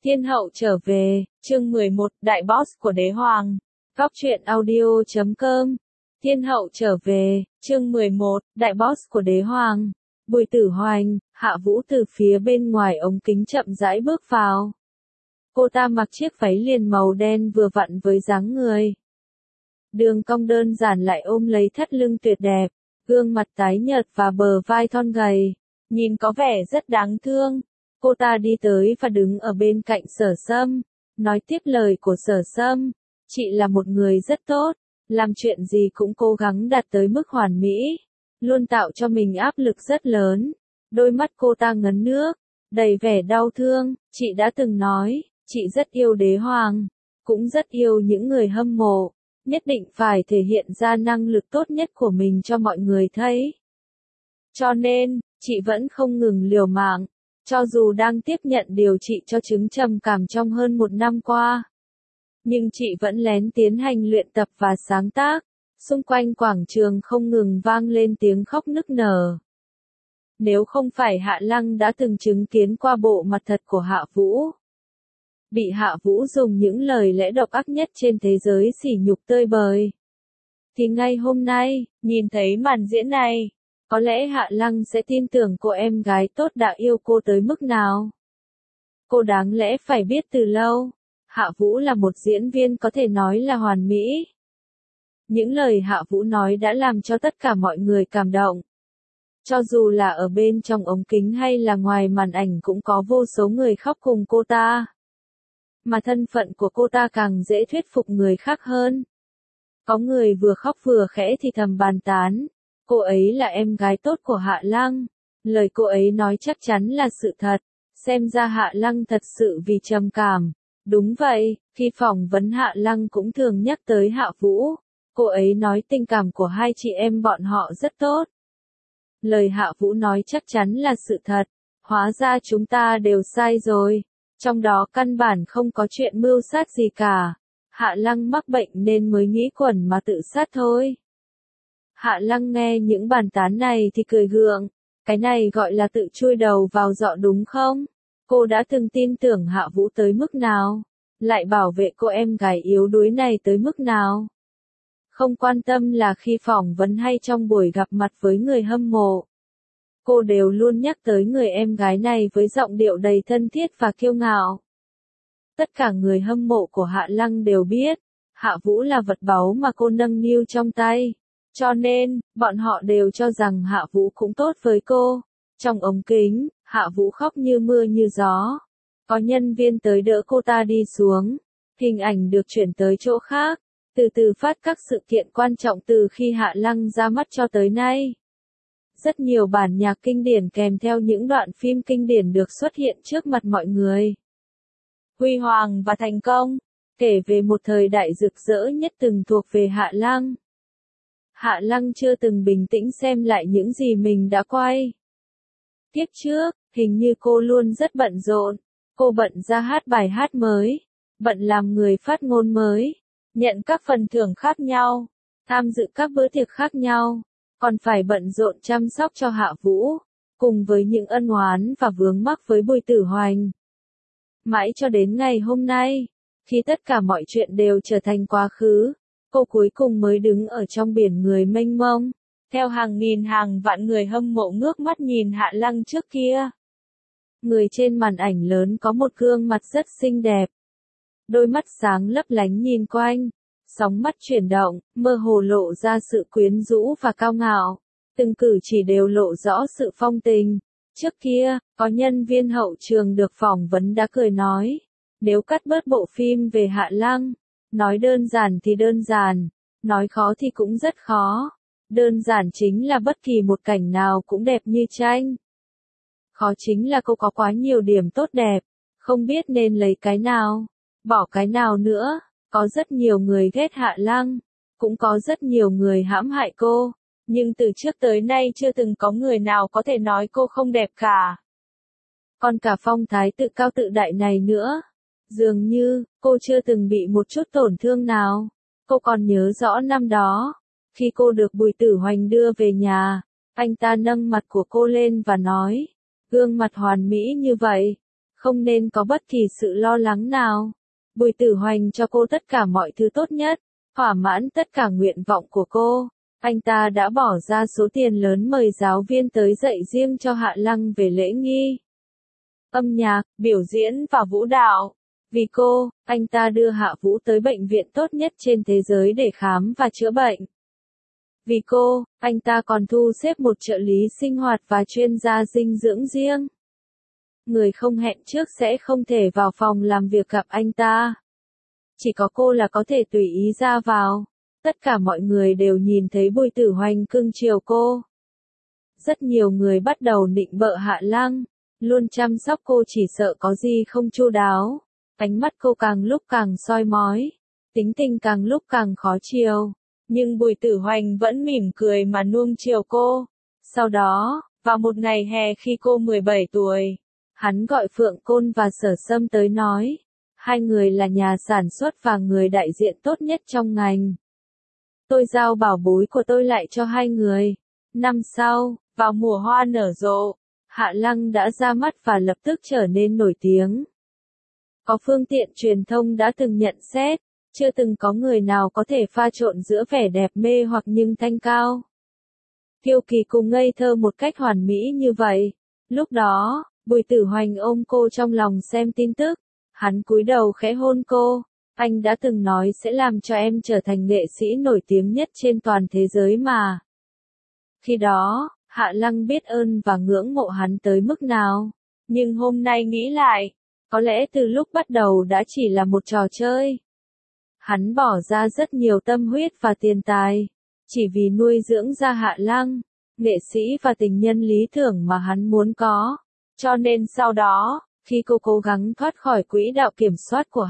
Thiên hậu trở về, chương 11, đại boss của đế hoàng. Góc truyện audio.com. Thiên hậu trở về, chương 11, đại boss của đế hoàng. Bùi Tử Hoành, Hạ Vũ từ phía bên ngoài ống kính chậm rãi bước vào. Cô ta mặc chiếc váy liền màu đen vừa vặn với dáng người. Đường cong đơn giản lại ôm lấy thắt lưng tuyệt đẹp, gương mặt tái nhợt và bờ vai thon gầy, nhìn có vẻ rất đáng thương. Cô ta đi tới và đứng ở bên cạnh Sở Sâm, nói tiếp lời của Sở Sâm. Chị là một người rất tốt, làm chuyện gì cũng cố gắng đạt tới mức hoàn mỹ, luôn tạo cho mình áp lực rất lớn. Đôi mắt cô ta ngấn nước, đầy vẻ đau thương. Chị đã từng nói, chị rất yêu đế hoàng, cũng rất yêu những người hâm mộ, nhất định phải thể hiện ra năng lực tốt nhất của mình cho mọi người thấy. Cho nên, chị vẫn không ngừng liều mạng. Cho dù đang tiếp nhận điều trị cho chứng trầm cảm trong hơn 1 năm qua, nhưng chị vẫn lén tiến hành luyện tập và sáng tác. Xung quanh quảng trường không ngừng vang lên tiếng khóc nức nở. Nếu không phải Hạ Lăng đã từng chứng kiến qua bộ mặt thật của Hạ Vũ, bị Hạ Vũ dùng những lời lẽ độc ác nhất trên thế giới sỉ nhục tơi bời, thì ngay hôm nay, nhìn thấy màn diễn này, có lẽ Hạ Lăng sẽ tin tưởng cô em gái tốt đã yêu cô tới mức nào. Cô đáng lẽ phải biết từ lâu, Hạ Vũ là một diễn viên có thể nói là hoàn mỹ. Những lời Hạ Vũ nói đã làm cho tất cả mọi người cảm động. Cho dù là ở bên trong ống kính hay là ngoài màn ảnh cũng có vô số người khóc cùng cô ta. Mà thân phận của cô ta càng dễ thuyết phục người khác hơn. Có người vừa khóc vừa khẽ thì thầm bàn tán. Cô ấy là em gái tốt của Hạ Lăng. Lời cô ấy nói chắc chắn là sự thật. Xem ra Hạ Lăng thật sự vì trầm cảm. Đúng vậy, khi phỏng vấn Hạ Lăng cũng thường nhắc tới Hạ Vũ. Cô ấy nói tình cảm của hai chị em bọn họ rất tốt. Lời Hạ Vũ nói chắc chắn là sự thật. Hóa ra chúng ta đều sai rồi. Trong đó căn bản không có chuyện mưu sát gì cả. Hạ Lăng mắc bệnh nên mới nghĩ quẩn mà tự sát thôi. Hạ Lăng nghe những bàn tán này thì cười gượng. Cái này gọi là tự chui đầu vào giọ đúng không? Cô đã từng tin tưởng Hạ Vũ tới mức nào? Lại bảo vệ cô em gái yếu đuối này tới mức nào? Không quan tâm là khi phỏng vấn hay trong buổi gặp mặt với người hâm mộ. Cô đều luôn nhắc tới người em gái này với giọng điệu đầy thân thiết và kiêu ngạo. Tất cả người hâm mộ của Hạ Lăng đều biết, Hạ Vũ là vật báu mà cô nâng niu trong tay. Cho nên, bọn họ đều cho rằng Hạ Vũ cũng tốt với cô. Trong ống kính, Hạ Vũ khóc như mưa như gió. Có nhân viên tới đỡ cô ta đi xuống. Hình ảnh được chuyển tới chỗ khác. Từ từ phát các sự kiện quan trọng từ khi Hạ Lăng ra mắt cho tới nay. Rất nhiều bản nhạc kinh điển kèm theo những đoạn phim kinh điển được xuất hiện trước mặt mọi người. Huy hoàng và thành công, kể về một thời đại rực rỡ nhất từng thuộc về Hạ Lăng. Hạ Lăng chưa từng bình tĩnh xem lại những gì mình đã quay. Kiếp trước, hình như cô luôn rất bận rộn. Cô bận ra hát bài hát mới, bận làm người phát ngôn mới, nhận các phần thưởng khác nhau, tham dự các bữa tiệc khác nhau, còn phải bận rộn chăm sóc cho Hạ Vũ, cùng với những ân oán và vướng mắc với Bùi Tử Hoành. Mãi cho đến ngày hôm nay, khi tất cả mọi chuyện đều trở thành quá khứ, cô cuối cùng mới đứng ở trong biển người mênh mông, theo hàng nghìn hàng vạn người hâm mộ ngước mắt nhìn Hạ Lăng trước kia. Người trên màn ảnh lớn có một gương mặt rất xinh đẹp. Đôi mắt sáng lấp lánh nhìn quanh, sóng mắt chuyển động, mơ hồ lộ ra sự quyến rũ và cao ngạo. Từng cử chỉ đều lộ rõ sự phong tình. Trước kia, có nhân viên hậu trường được phỏng vấn đã cười nói, nếu cắt bớt bộ phim về Hạ Lăng, nói đơn giản thì đơn giản, nói khó thì cũng rất khó. Đơn giản chính là bất kỳ một cảnh nào cũng đẹp như tranh. Khó chính là cô có quá nhiều điểm tốt đẹp, không biết nên lấy cái nào, bỏ cái nào nữa. Có rất nhiều người ghét Hạ Lăng, cũng có rất nhiều người hãm hại cô, nhưng từ trước tới nay chưa từng có người nào có thể nói cô không đẹp cả. Còn cả phong thái tự cao tự đại này nữa, dường như, cô chưa từng bị một chút tổn thương nào. Cô còn nhớ rõ năm đó, khi cô được Bùi Tử Hoành đưa về nhà, anh ta nâng mặt của cô lên và nói, gương mặt hoàn mỹ như vậy, không nên có bất kỳ sự lo lắng nào. Bùi Tử Hoành cho cô tất cả mọi thứ tốt nhất, thỏa mãn tất cả nguyện vọng của cô. Anh ta đã bỏ ra số tiền lớn mời giáo viên tới dạy riêng cho Hạ Lăng về lễ nghi, âm nhạc, biểu diễn và vũ đạo. Vì cô, anh ta đưa Hạ Vũ tới bệnh viện tốt nhất trên thế giới để khám và chữa bệnh. Vì cô, anh ta còn thu xếp một trợ lý sinh hoạt và chuyên gia dinh dưỡng riêng. Người không hẹn trước sẽ không thể vào phòng làm việc gặp anh ta. Chỉ có cô là có thể tùy ý ra vào. Tất cả mọi người đều nhìn thấy Bùi Tử Hoành cưng chiều cô. Rất nhiều người bắt đầu nịnh bợ Hạ Lăng, luôn chăm sóc cô chỉ sợ có gì không chu đáo. Ánh mắt cô càng lúc càng soi mói, tính tình càng lúc càng khó chiều. Nhưng Bùi Tử Hoành vẫn mỉm cười mà nuông chiều cô. Sau đó, vào một ngày hè khi cô 17 tuổi, hắn gọi Phượng Côn và Sở Sâm tới nói. Hai người là nhà sản xuất và người đại diện tốt nhất trong ngành. Tôi giao bảo bối của tôi lại cho hai người. Năm sau, vào mùa hoa nở rộ, Hạ Lăng đã ra mắt và lập tức trở nên nổi tiếng. Có phương tiện truyền thông đã từng nhận xét, chưa từng có người nào có thể pha trộn giữa vẻ đẹp mê hoặc nhưng thanh cao, kiêu kỳ cùng ngây thơ một cách hoàn mỹ như vậy. Lúc đó, Bùi Tử Hoành ôm cô trong lòng xem tin tức, hắn cúi đầu khẽ hôn cô. Anh đã từng nói sẽ làm cho em trở thành nghệ sĩ nổi tiếng nhất trên toàn thế giới mà. Khi đó, Hạ Lăng biết ơn và ngưỡng mộ hắn tới mức nào. Nhưng hôm nay nghĩ lại, có lẽ từ lúc bắt đầu đã chỉ là một trò chơi. Hắn bỏ ra rất nhiều tâm huyết và tiền tài, chỉ vì nuôi dưỡng ra Hạ Lăng, nghệ sĩ và tình nhân lý tưởng mà hắn muốn có. Cho nên sau đó, khi cô cố gắng thoát khỏi quỹ đạo kiểm soát của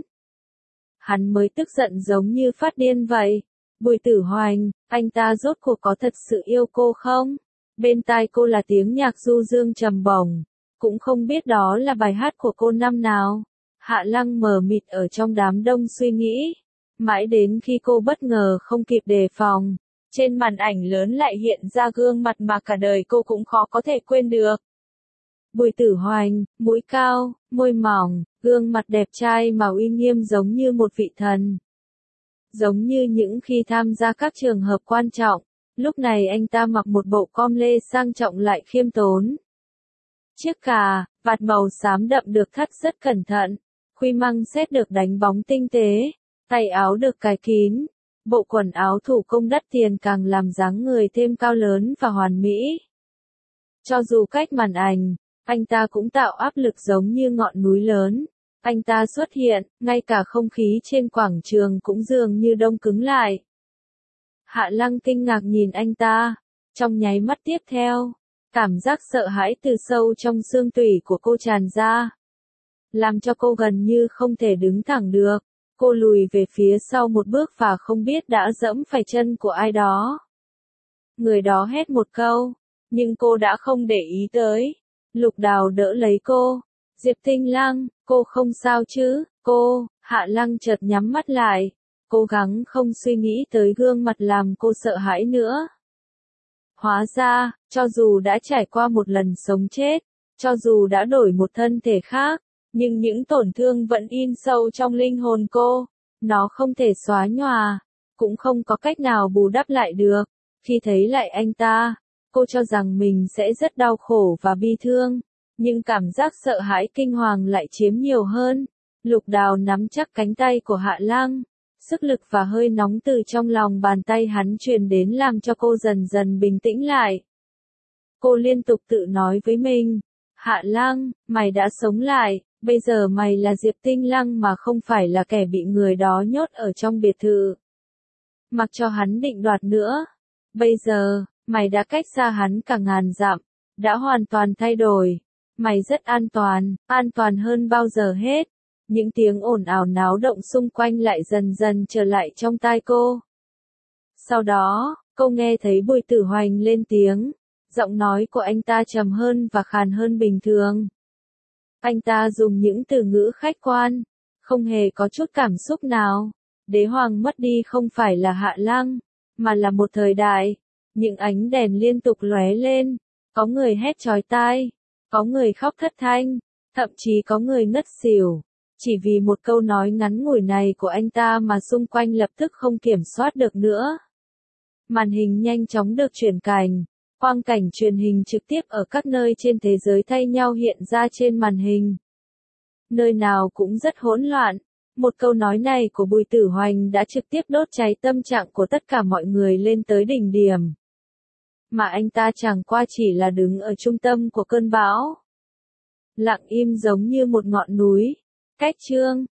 hắn mới tức giận giống như phát điên vậy. Bùi Tử Hoành, anh ta rốt cuộc có thật sự yêu cô không? Bên tai cô là tiếng nhạc du dương trầm bổng, cũng không biết đó là bài hát của cô năm nào. Hạ Lăng mờ mịt ở trong đám đông suy nghĩ, mãi đến khi cô bất ngờ không kịp đề phòng, trên màn ảnh lớn lại hiện ra gương mặt mà cả đời cô cũng khó có thể quên được. Bùi Tử Hoành, mũi cao, môi mỏng, gương mặt đẹp trai mà uy nghiêm giống như một vị thần. Giống như những khi tham gia các trường hợp quan trọng, lúc này anh ta mặc một bộ com lê sang trọng lại khiêm tốn. Chiếc cà, vạt màu xám đậm được thắt rất cẩn thận, khuy măng xét được đánh bóng tinh tế, tay áo được cài kín, bộ quần áo thủ công đắt tiền càng làm dáng người thêm cao lớn và hoàn mỹ. Cho dù cách màn ảnh, anh ta cũng tạo áp lực giống như ngọn núi lớn. Anh ta xuất hiện, ngay cả không khí trên quảng trường cũng dường như đông cứng lại. Hạ Lăng kinh ngạc nhìn anh ta. Trong nháy mắt tiếp theo, cảm giác sợ hãi từ sâu trong xương tủy của cô tràn ra, làm cho cô gần như không thể đứng thẳng được. Cô lùi về phía sau một bước và không biết đã dẫm phải chân của ai đó. Người đó hét một câu, nhưng cô đã không để ý tới. Lục Đào đỡ lấy cô. Diệp Tinh Lăng, cô không sao chứ? Cô, Hạ Lăng chợt nhắm mắt lại, cố gắng không suy nghĩ tới gương mặt làm cô sợ hãi nữa. Hóa ra, cho dù đã trải qua một lần sống chết, cho dù đã đổi một thân thể khác, nhưng những tổn thương vẫn in sâu trong linh hồn cô. Nó không thể xóa nhòa, cũng không có cách nào bù đắp lại được. Khi thấy lại anh ta, cô cho rằng mình sẽ rất đau khổ và bi thương. Nhưng cảm giác sợ hãi kinh hoàng lại chiếm nhiều hơn. Lục Đào nắm chắc cánh tay của Hạ Lăng. Sức lực và hơi nóng từ trong lòng bàn tay hắn truyền đến làm cho cô dần dần bình tĩnh lại. Cô liên tục tự nói với mình, Hạ Lăng, mày đã sống lại, bây giờ mày là Diệp Tinh Lăng mà không phải là kẻ bị người đó nhốt ở trong biệt thự. Mặc cho hắn định đoạt nữa. Bây giờ, mày đã cách xa hắn cả ngàn dặm, đã hoàn toàn thay đổi. Mày rất an toàn hơn bao giờ hết. Những tiếng ồn ào náo động xung quanh lại dần dần trở lại trong tai cô. Sau đó, cô nghe thấy Bùi Tử Hoành lên tiếng. Giọng nói của anh ta trầm hơn và khàn hơn bình thường. Anh ta dùng những từ ngữ khách quan, không hề có chút cảm xúc nào. Đế Hoàng mất đi không phải là Hạ Lăng, mà là một thời đại. Những ánh đèn liên tục lóe lên, có người hét chói tai, có người khóc thất thanh, Thậm chí có người ngất xỉu. Chỉ vì một câu nói ngắn ngủi này của anh ta mà xung quanh lập tức không kiểm soát được nữa. Màn hình nhanh chóng được chuyển cảnh. Quang cảnh truyền hình trực tiếp ở các nơi trên thế giới thay nhau hiện ra trên màn hình. Nơi nào cũng rất hỗn loạn. Một câu nói này của Bùi Tử Hoành đã trực tiếp đốt cháy tâm trạng của tất cả mọi người lên tới đỉnh điểm. Mà anh ta chẳng qua chỉ là đứng ở trung tâm của cơn bão. Lặng im giống như một ngọn núi. Cách chương